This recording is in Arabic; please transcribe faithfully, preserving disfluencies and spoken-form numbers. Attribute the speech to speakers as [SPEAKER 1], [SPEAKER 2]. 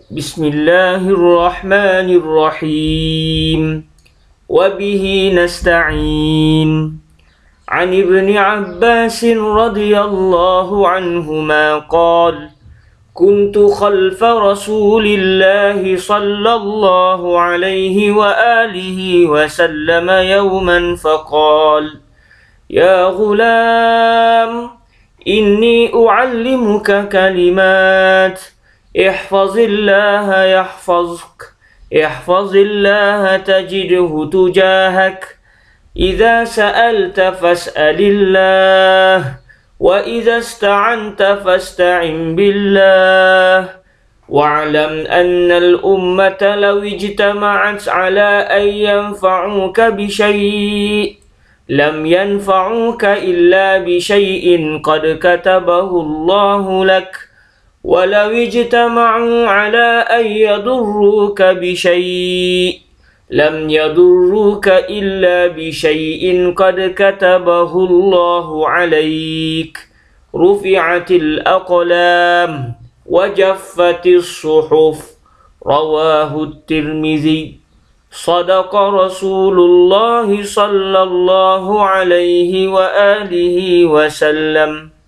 [SPEAKER 1] بسم الله الرحمن الرحيم وبه نستعين عن ابن عباس رضي الله عنهما قال كنت خلف رسول الله صلى الله عليه وآله وسلم يوما فقال يا غلام إني أعلمك كلمات احفظ الله يحفظك احفظ الله تجده تجاهك إذا سألت فاسأل الله وإذا استعنت فاستعن بالله واعلم أن الأمة لو اجتمعت على أن ينفعوك بشيء لم ينفعوك إلا بشيء قد كتبه الله لك ولو اجتمعوا على أن يضروك بشيء لم يضروك إلا بشيء قد كتبه الله عليك رفعت الأقلام وجفت الصحف رواه الترمذي صدق رسول الله صلى الله عليه وآله وسلم